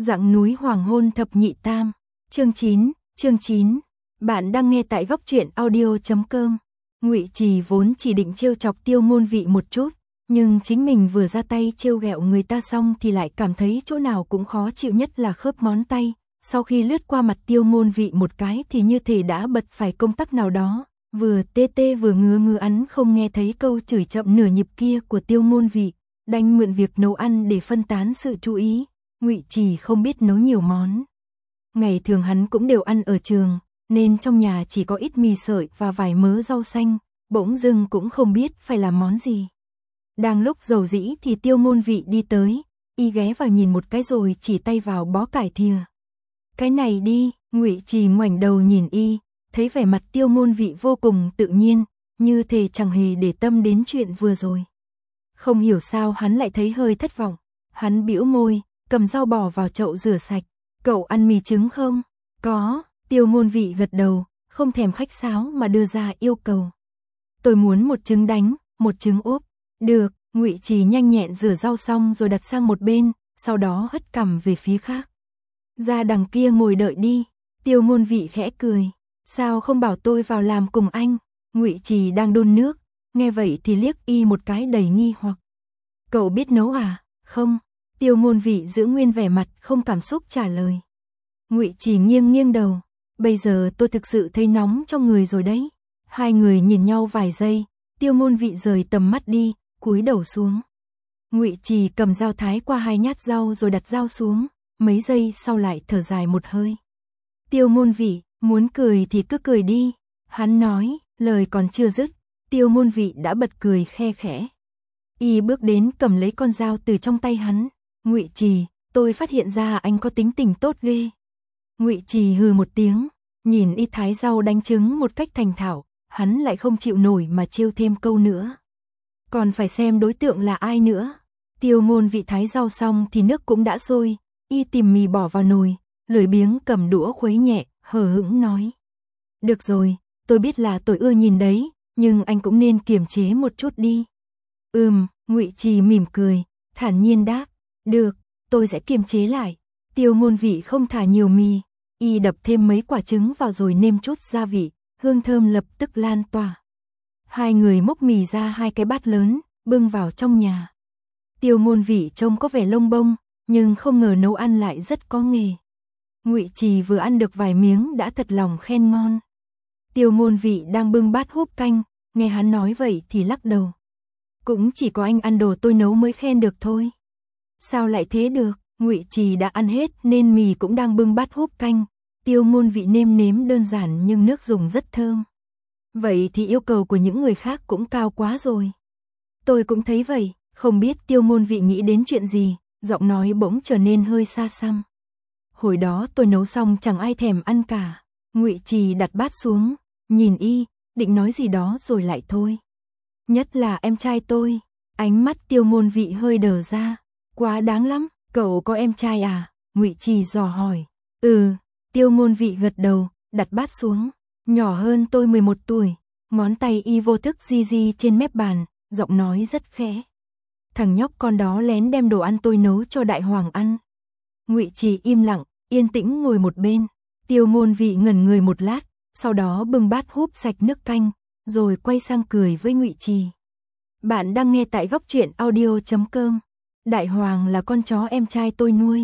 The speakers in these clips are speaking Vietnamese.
Dặng núi hoàng hôn thập nhị tam. Chương 9. Bạn đang nghe tại góc truyện audio.com. Ngụy Trì vốn chỉ định trêu chọc Tiêu Môn Vị một chút, nhưng chính mình vừa ra tay trêu ghẹo người ta xong thì lại cảm thấy chỗ nào cũng khó chịu, nhất là khớp ngón tay. Sau khi lướt qua mặt Tiêu Môn Vị một cái thì như thể đã bật phải công tắc nào đó, vừa tê tê vừa ngứa ắn không nghe thấy câu chửi chậm nửa nhịp kia của Tiêu Môn Vị, đành mượn việc nấu ăn để phân tán sự chú ý. Ngụy Trì không biết nấu nhiều món. Ngày thường hắn cũng đều ăn ở trường, nên trong nhà chỉ có ít mì sợi và vài mớ rau xanh, bỗng dưng cũng không biết phải làm món gì. Đang lúc dầu dĩ thì Tiêu Môn Vị đi tới, y ghé vào nhìn một cái rồi chỉ tay vào bó cải thìa. Cái này đi. Ngụy Trì ngoảnh đầu nhìn y, thấy vẻ mặt Tiêu Môn Vị vô cùng tự nhiên, như thể chẳng hề để tâm đến chuyện vừa rồi. Không hiểu sao hắn lại thấy hơi thất vọng, hắn bĩu môi, cầm dao bỏ vào chậu rửa sạch. Cậu ăn mì trứng không? Có. Tiêu Môn Vị gật đầu, không thèm khách sáo mà đưa ra yêu cầu. Tôi muốn một trứng đánh, một trứng ốp. Được. Ngụy Trì nhanh nhẹn rửa rau xong rồi đặt sang một bên, sau đó hất cằm về phía khác. Ra đằng kia ngồi đợi đi. Tiêu Môn Vị khẽ cười. Sao không bảo tôi vào làm cùng anh? Ngụy Trì đang đun nước, nghe vậy thì liếc y một cái đầy nghi hoặc. Cậu biết nấu à? Không. Tiêu Môn Vị giữ nguyên vẻ mặt không cảm xúc trả lời. Ngụy Trì nghiêng đầu. Bây giờ tôi thực sự thấy nóng trong người rồi đấy. Hai người nhìn nhau vài giây, Tiêu Môn Vị rời tầm mắt đi, cúi đầu xuống. Ngụy Trì cầm dao thái qua hai nhát rau rồi đặt dao xuống, mấy giây sau lại thở dài một hơi. Tiêu Môn Vị, muốn cười thì cứ cười đi. Hắn nói, lời còn chưa dứt, Tiêu Môn Vị đã bật cười khe khẽ. Y bước đến cầm lấy con dao từ trong tay hắn. Ngụy Trì, tôi phát hiện ra anh có tính tình tốt ghê. Ngụy Trì hừ một tiếng, nhìn y thái rau đánh trứng một cách thành thạo, hắn lại không chịu nổi mà trêu thêm câu nữa. Còn phải xem đối tượng là ai nữa. Tiêu Môn Vị thái rau xong thì nước cũng đã sôi, y tìm mì bỏ vào nồi, lười biếng cầm đũa khuấy nhẹ, hờ hững nói. Được rồi, tôi biết là tôi ưa nhìn đấy, nhưng anh cũng nên kiềm chế một chút đi. Ngụy Trì mỉm cười, thản nhiên đáp. Được, tôi sẽ kiềm chế lại. Tiêu Môn Vị không thả nhiều mì, y đập thêm mấy quả trứng vào rồi nêm chút gia vị, hương thơm lập tức lan tỏa. Hai người múc mì ra hai cái bát lớn, bưng vào trong nhà. Tiêu Môn Vị trông có vẻ lông bông, nhưng không ngờ nấu ăn lại rất có nghề. Ngụy Trì vừa ăn được vài miếng đã thật lòng khen ngon. Tiêu Môn Vị đang bưng bát húp canh, nghe hắn nói vậy thì lắc đầu. Cũng chỉ có anh ăn đồ tôi nấu mới khen được thôi. Sao lại thế được? Ngụy Trì đã ăn hết nên mì cũng đang bưng bát húp canh. Tiêu Môn Vị nêm nếm đơn giản nhưng nước dùng rất thơm. Vậy thì yêu cầu của những người khác cũng cao quá rồi. Tôi cũng thấy vậy, không biết Tiêu Môn Vị nghĩ đến chuyện gì, giọng nói bỗng trở nên hơi xa xăm. Hồi đó tôi nấu xong chẳng ai thèm ăn cả. Ngụy Trì đặt bát xuống, nhìn y, định nói gì đó rồi lại thôi. Nhất là em trai tôi. Ánh mắt Tiêu Môn Vị hơi đờ ra. Quá đáng lắm, cậu có em trai à? Ngụy Trì dò hỏi. Tiêu Môn Vị gật đầu, đặt bát xuống. Nhỏ hơn tôi 11 tuổi. Ngón tay y vô thức di trên mép bàn, giọng nói rất khẽ. Thằng nhóc con đó lén đem đồ ăn tôi nấu cho Đại Hoàng ăn. Ngụy Trì im lặng, yên tĩnh ngồi một bên. Tiêu Môn Vị ngẩn người một lát, sau đó bưng bát húp sạch nước canh, rồi quay sang cười với Ngụy Trì. Bạn đang nghe tại góc truyện audio.com. Đại Hoàng là con chó em trai tôi nuôi.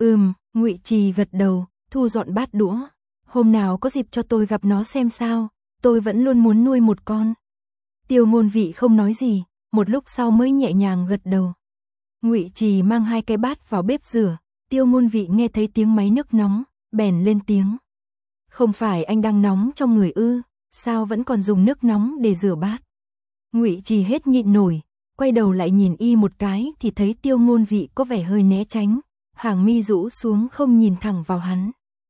Ngụy Trì gật đầu, thu dọn bát đũa. Hôm nào có dịp cho tôi gặp nó xem sao, tôi vẫn luôn muốn nuôi một con. Tiêu Môn Vị không nói gì, một lúc sau mới nhẹ nhàng gật đầu. Ngụy Trì mang hai cái bát vào bếp rửa, Tiêu Môn Vị nghe thấy tiếng máy nước nóng, bèn lên tiếng. Không phải anh đang nóng trong người ư, sao vẫn còn dùng nước nóng để rửa bát? Ngụy Trì hết nhịn nổi, quay đầu lại nhìn y một cái thì thấy Tiêu Môn Vị có vẻ hơi né tránh, hàng mi rũ xuống không nhìn thẳng vào hắn.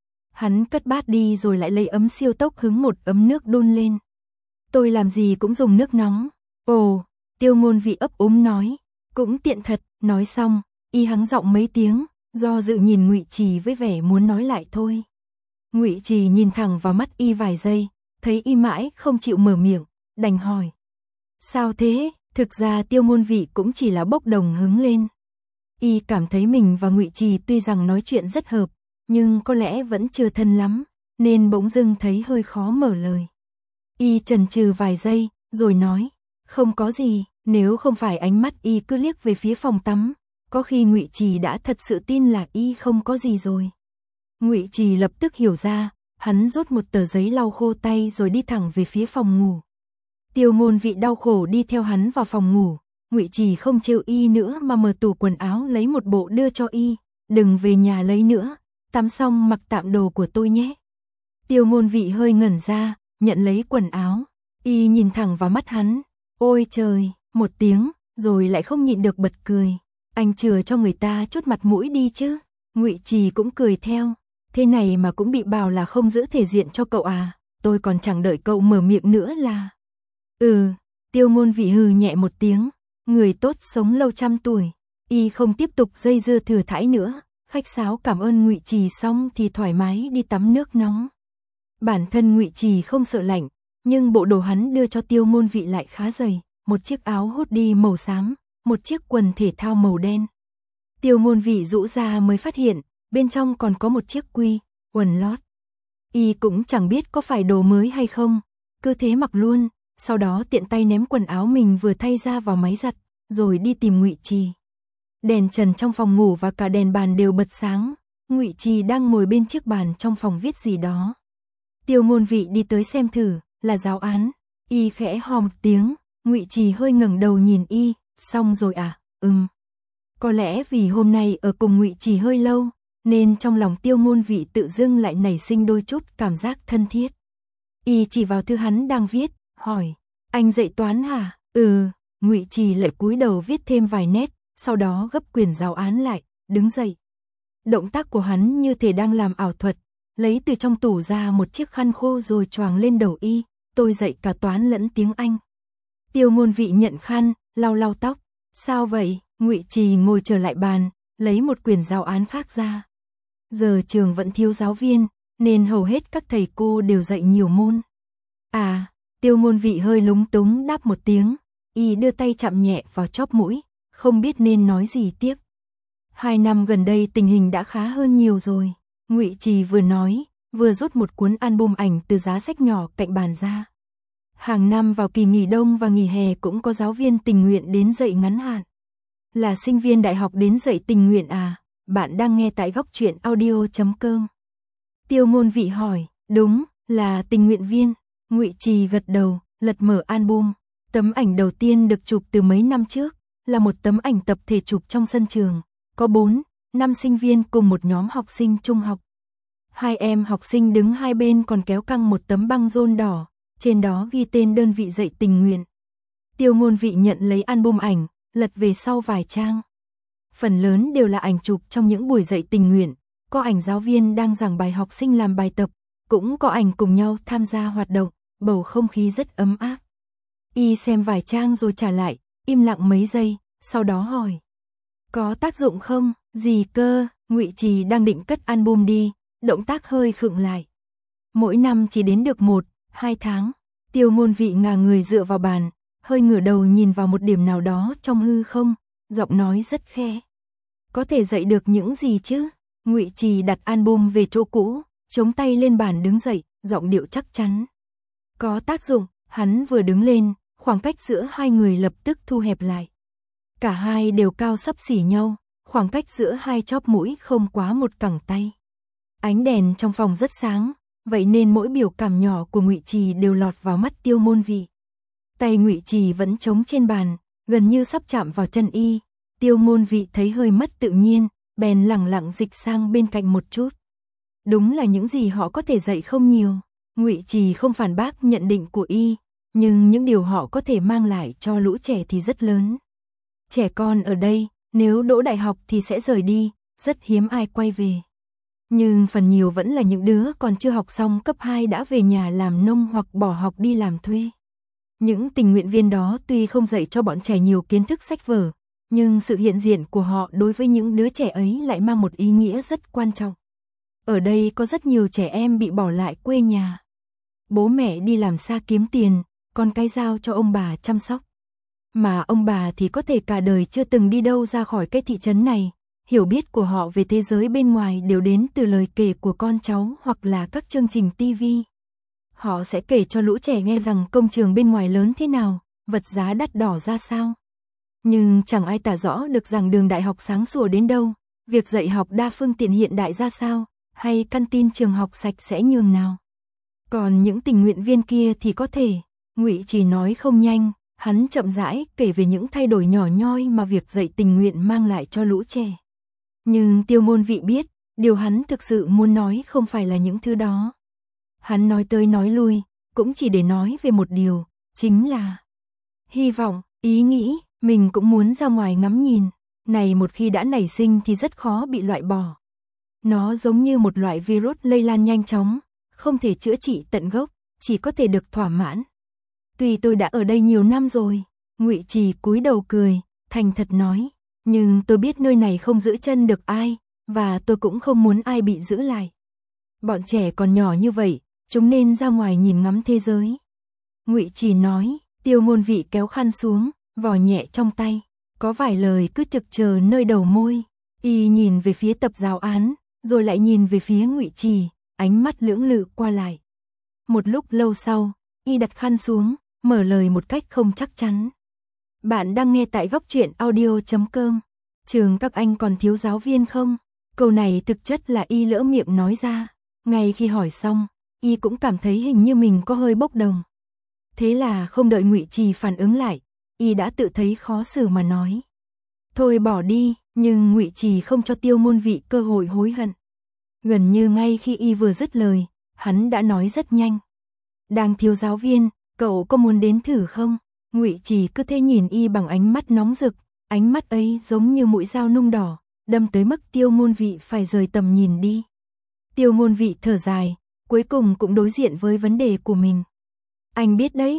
Hắn cất bát đi rồi lại lấy ấm siêu tốc hứng một ấm nước đun lên. Tôi làm gì cũng dùng nước nóng. Ồ, Tiêu Môn Vị ấp úng nói, cũng tiện thật. Nói xong, y hắng giọng mấy tiếng, do dự nhìn Ngụy Trì với vẻ muốn nói lại thôi. Ngụy Trì nhìn thẳng vào mắt y vài giây, thấy y mãi không chịu mở miệng, đành hỏi. Sao thế? Thực ra Tiêu Môn Vị cũng chỉ là bốc đồng hứng lên. Y cảm thấy mình và Ngụy Trì tuy rằng nói chuyện rất hợp, nhưng có lẽ vẫn chưa thân lắm, nên bỗng dưng thấy hơi khó mở lời. Y chần chừ vài giây, rồi nói, không có gì, nếu không phải ánh mắt Y cứ liếc về phía phòng tắm, có khi Ngụy Trì đã thật sự tin là Y không có gì rồi. Ngụy Trì lập tức hiểu ra, hắn rút một tờ giấy lau khô tay rồi đi thẳng về phía phòng ngủ. Tiêu Ngôn Vị đau khổ đi theo hắn vào phòng ngủ, Ngụy Trì không trêu Y nữa mà mở tủ quần áo lấy một bộ đưa cho Y, đừng về nhà lấy nữa, tắm xong mặc tạm đồ của tôi nhé. Tiêu Ngôn Vị hơi ngẩn ra, nhận lấy quần áo, Y nhìn thẳng vào mắt hắn, ôi trời, một tiếng, rồi lại không nhịn được bật cười. Anh chừa cho người ta chút mặt mũi đi chứ. Ngụy Trì cũng cười theo, thế này mà cũng bị bảo là không giữ thể diện cho cậu à, tôi còn chẳng đợi cậu mở miệng nữa là. Tiêu Ngôn Vị hừ nhẹ một tiếng, người tốt sống lâu trăm tuổi. Y không tiếp tục dây dưa thừa thãi nữa, khách sáo cảm ơn Ngụy Trì xong thì thoải mái đi tắm nước nóng. Bản thân Ngụy Trì không sợ lạnh, nhưng bộ đồ hắn đưa cho Tiêu Ngôn Vị lại khá dày, một chiếc áo hoodie màu xám, một chiếc quần thể thao màu đen. Tiêu Ngôn Vị rũ ra mới phát hiện, bên trong còn có một chiếc quần lót. Y cũng chẳng biết có phải đồ mới hay không, cứ thế mặc luôn, sau đó tiện tay ném quần áo mình vừa thay ra vào máy giặt, rồi đi tìm Ngụy Trì. Đèn trần trong phòng ngủ và cả đèn bàn đều bật sáng, Ngụy Trì đang ngồi bên chiếc bàn trong phòng viết gì đó. Tiêu Ngôn Vị đi tới xem thử, là giáo án. Y khẽ hò một tiếng, Ngụy Trì hơi ngẩng đầu nhìn Y, xong rồi à, Có lẽ vì hôm nay ở cùng Ngụy Trì hơi lâu, nên trong lòng Tiêu Ngôn Vị tự dưng lại nảy sinh đôi chút cảm giác thân thiết. Y chỉ vào thư hắn đang viết, hỏi, anh dạy toán hả? Ngụy Trì lại cúi đầu viết thêm vài nét, sau đó gấp quyển giáo án lại, đứng dậy. Động tác của hắn như thể đang làm ảo thuật, lấy từ trong tủ ra một chiếc khăn khô rồi choàng lên đầu Y, tôi dạy cả toán lẫn tiếng Anh. Tiêu Ngôn Vị nhận khăn, lau lau tóc, sao vậy? Ngụy Trì ngồi trở lại bàn, lấy một quyển giáo án khác ra. Giờ trường vẫn thiếu giáo viên, nên hầu hết các thầy cô đều dạy nhiều môn. À, Tiêu Ngôn Vị hơi lúng túng đáp một tiếng, Y đưa tay chạm nhẹ vào chóp mũi, không biết nên nói gì tiếp. 2 năm gần đây tình hình đã khá hơn nhiều rồi. Ngụy Trì vừa nói, vừa rút một cuốn album ảnh từ giá sách nhỏ cạnh bàn ra. Hàng năm vào kỳ nghỉ đông và nghỉ hè cũng có giáo viên tình nguyện đến dạy ngắn hạn. Là sinh viên đại học đến dạy tình nguyện à? Bạn đang nghe tại Góc Truyện Audio.com. Tiêu Ngôn Vị hỏi, đúng, là tình nguyện viên. Ngụy Trì gật đầu, lật mở album. Tấm ảnh đầu tiên được chụp từ mấy năm trước, là một tấm ảnh tập thể chụp trong sân trường. Có 4-5 sinh viên cùng một nhóm học sinh trung học. 2 em học sinh đứng hai bên còn kéo căng một tấm băng rôn đỏ, trên đó ghi tên đơn vị dạy tình nguyện. Tiêu Ngôn Vị nhận lấy album ảnh, lật về sau vài trang. Phần lớn đều là ảnh chụp trong những buổi dạy tình nguyện, có ảnh giáo viên đang giảng bài học sinh làm bài tập, cũng có ảnh cùng nhau tham gia hoạt động, bầu không khí rất ấm áp. Y xem vài trang rồi trả lại, im lặng mấy giây, sau đó hỏi. Có tác dụng không? Gì cơ? Ngụy Trì đang định cất album đi, động tác hơi khựng lại. Mỗi năm chỉ đến được 1-2 tháng. Tiêu Ngôn Vị ngả người dựa vào bàn, hơi ngửa đầu nhìn vào một điểm nào đó trong hư không, giọng nói rất khẽ. Có thể dạy được những gì chứ? Ngụy Trì đặt album về chỗ cũ, chống tay lên bàn đứng dậy, giọng điệu chắc chắn. Có tác dụng. Hắn vừa đứng lên, khoảng cách giữa hai người lập tức thu hẹp lại. Cả hai đều cao xấp xỉ nhau, khoảng cách giữa hai chóp mũi không quá một cẳng tay. Ánh đèn trong phòng rất sáng, vậy nên mỗi biểu cảm nhỏ của Ngụy Trì đều lọt vào mắt Tiêu Ngôn Vị. Tay Ngụy Trì vẫn trống trên bàn, gần như sắp chạm vào chân Y. Tiêu Ngôn Vị thấy hơi mất tự nhiên, bèn lẳng lặng dịch sang bên cạnh một chút. Đúng là những gì họ có thể dạy không nhiều. Ngụy Trì không phản bác nhận định của Y, nhưng những điều họ có thể mang lại cho lũ trẻ thì rất lớn. Trẻ con ở đây, nếu đỗ đại học thì sẽ rời đi, rất hiếm ai quay về. Nhưng phần nhiều vẫn là những đứa còn chưa học xong cấp 2 đã về nhà làm nông hoặc bỏ học đi làm thuê. Những tình nguyện viên đó tuy không dạy cho bọn trẻ nhiều kiến thức sách vở, nhưng sự hiện diện của họ đối với những đứa trẻ ấy lại mang một ý nghĩa rất quan trọng. Ở đây có rất nhiều trẻ em bị bỏ lại quê nhà. Bố mẹ đi làm xa kiếm tiền, con cái giao cho ông bà chăm sóc. Mà ông bà thì có thể cả đời chưa từng đi đâu ra khỏi cái thị trấn này. Hiểu biết của họ về thế giới bên ngoài đều đến từ lời kể của con cháu hoặc là các chương trình TV. Họ sẽ kể cho lũ trẻ nghe rằng công trường bên ngoài lớn thế nào, vật giá đắt đỏ ra sao. Nhưng chẳng ai tả rõ được rằng đường đại học sáng sủa đến đâu, việc dạy học đa phương tiện hiện đại ra sao, hay căn tin trường học sạch sẽ nhường nào. Còn những tình nguyện viên kia thì có thể, Ngụy Trì nói không nhanh, hắn chậm rãi kể về những thay đổi nhỏ nhoi mà việc dạy tình nguyện mang lại cho lũ trẻ. Nhưng Tiêu Môn Vị biết, điều hắn thực sự muốn nói không phải là những thứ đó. Hắn nói tới nói lui, cũng chỉ để nói về một điều, chính là hy vọng, ý nghĩ, mình cũng muốn ra ngoài ngắm nhìn. Này một khi đã nảy sinh thì rất khó bị loại bỏ. Nó giống như một loại virus lây lan nhanh chóng, không thể chữa trị tận gốc, chỉ có thể được thỏa mãn. Tuy tôi đã ở đây nhiều năm rồi, Ngụy Trì cúi đầu cười, thành thật nói, nhưng tôi biết nơi này không giữ chân được ai, và tôi cũng không muốn ai bị giữ lại. Bọn trẻ còn nhỏ như vậy, chúng nên ra ngoài nhìn ngắm thế giới. Ngụy Trì nói, Tiêu Môn Vị kéo khăn xuống, vò nhẹ trong tay, có vài lời cứ trực chờ nơi đầu môi. Y nhìn về phía tập giáo án, rồi lại nhìn về phía Ngụy Trì, ánh mắt lưỡng lự qua lại. Một lúc lâu sau, Y đặt khăn xuống, mở lời một cách không chắc chắn. Bạn đang nghe tại Góc Truyện Audio.com. Trường các anh còn thiếu giáo viên không? Câu này thực chất là Y lỡ miệng nói ra. Ngay khi hỏi xong, Y cũng cảm thấy hình như mình có hơi bốc đồng. Thế là không đợi Ngụy Trì phản ứng lại, Y đã tự thấy khó xử mà nói. Thôi bỏ đi, nhưng Ngụy Trì không cho Tiêu Môn Vị cơ hội hối hận. Gần như ngay khi Y vừa dứt lời, hắn đã nói rất nhanh. Đang thiếu giáo viên, cậu có muốn đến thử không? Ngụy Trì cứ thế nhìn Y bằng ánh mắt nóng rực, ánh mắt ấy giống như mũi dao nung đỏ, đâm tới mức Tiêu Môn Vị phải rời tầm nhìn đi. Tiêu Môn Vị thở dài, cuối cùng cũng đối diện với vấn đề của mình. Anh biết đấy,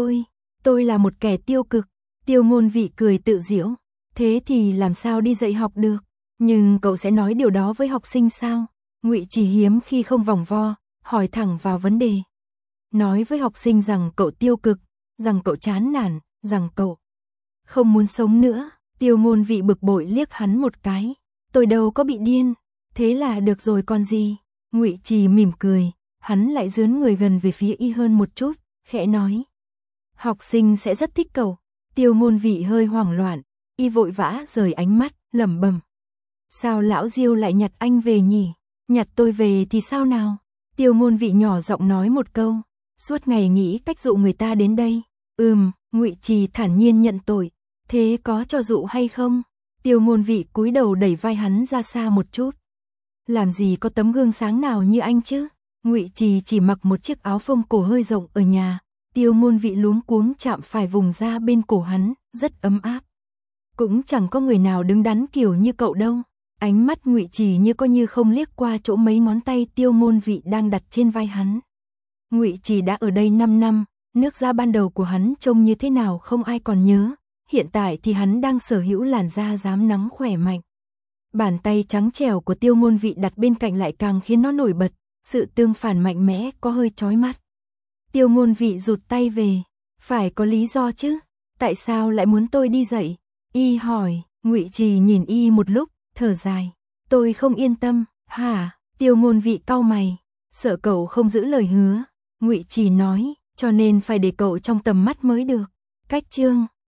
tôi là một kẻ tiêu cực. Tiêu Môn Vị cười tự giễu. Thế thì làm sao đi dạy học được? Nhưng cậu sẽ nói điều đó với học sinh sao? Ngụy Trì hiếm khi không vòng vo, hỏi thẳng vào vấn đề. Nói với học sinh rằng cậu tiêu cực, rằng cậu chán nản, rằng cậu không muốn sống nữa. Tiêu Môn Vị bực bội liếc hắn một cái. Tôi đâu có bị điên, thế là được rồi còn gì. Ngụy Trì mỉm cười, hắn lại dướn người gần về phía Y hơn một chút, khẽ nói. Học sinh sẽ rất thích cậu. Tiêu Môn Vị hơi hoảng loạn, Y vội vã rời ánh mắt, lẩm bẩm. Sao lão Diêu lại nhặt anh về nhỉ? Nhặt tôi về thì sao nào? Tiêu Môn Vị nhỏ giọng nói một câu, suốt ngày nghĩ cách dụ người ta đến đây. Ngụy Trì thản nhiên nhận tội. Thế có cho dụ hay không? Tiêu Môn Vị cúi đầu đẩy vai hắn ra xa một chút. Làm gì có tấm gương sáng nào như anh chứ? Ngụy Trì chỉ mặc một chiếc áo phông cổ hơi rộng ở nhà. Tiêu Môn Vị luống cuống chạm phải vùng da bên cổ hắn, rất ấm áp. Cũng chẳng có người nào đứng đắn kiểu như cậu đâu. Ánh mắt Ngụy Trì như có như không liếc qua chỗ mấy ngón tay Tiêu Môn Vị đang đặt trên vai hắn. Ngụy Trì đã ở đây 5 năm, nước da ban đầu của hắn trông như thế nào không ai còn nhớ. Hiện tại thì hắn đang sở hữu làn da rám nắng khỏe mạnh. Bàn tay trắng trẻo của Tiêu Môn Vị đặt bên cạnh lại càng khiến nó nổi bật, sự tương phản mạnh mẽ có hơi chói mắt. Tiêu Môn Vị rụt tay về, phải có lý do chứ, tại sao lại muốn tôi đi dạy? Y hỏi. Ngụy Trì nhìn Y một lúc, thở dài. Tôi không yên tâm. Hả? Tiêu Môn Vị cau mày, sợ cậu không giữ lời hứa. Ngụy Trì nói, cho nên phải để cậu trong tầm mắt mới được. Cách chương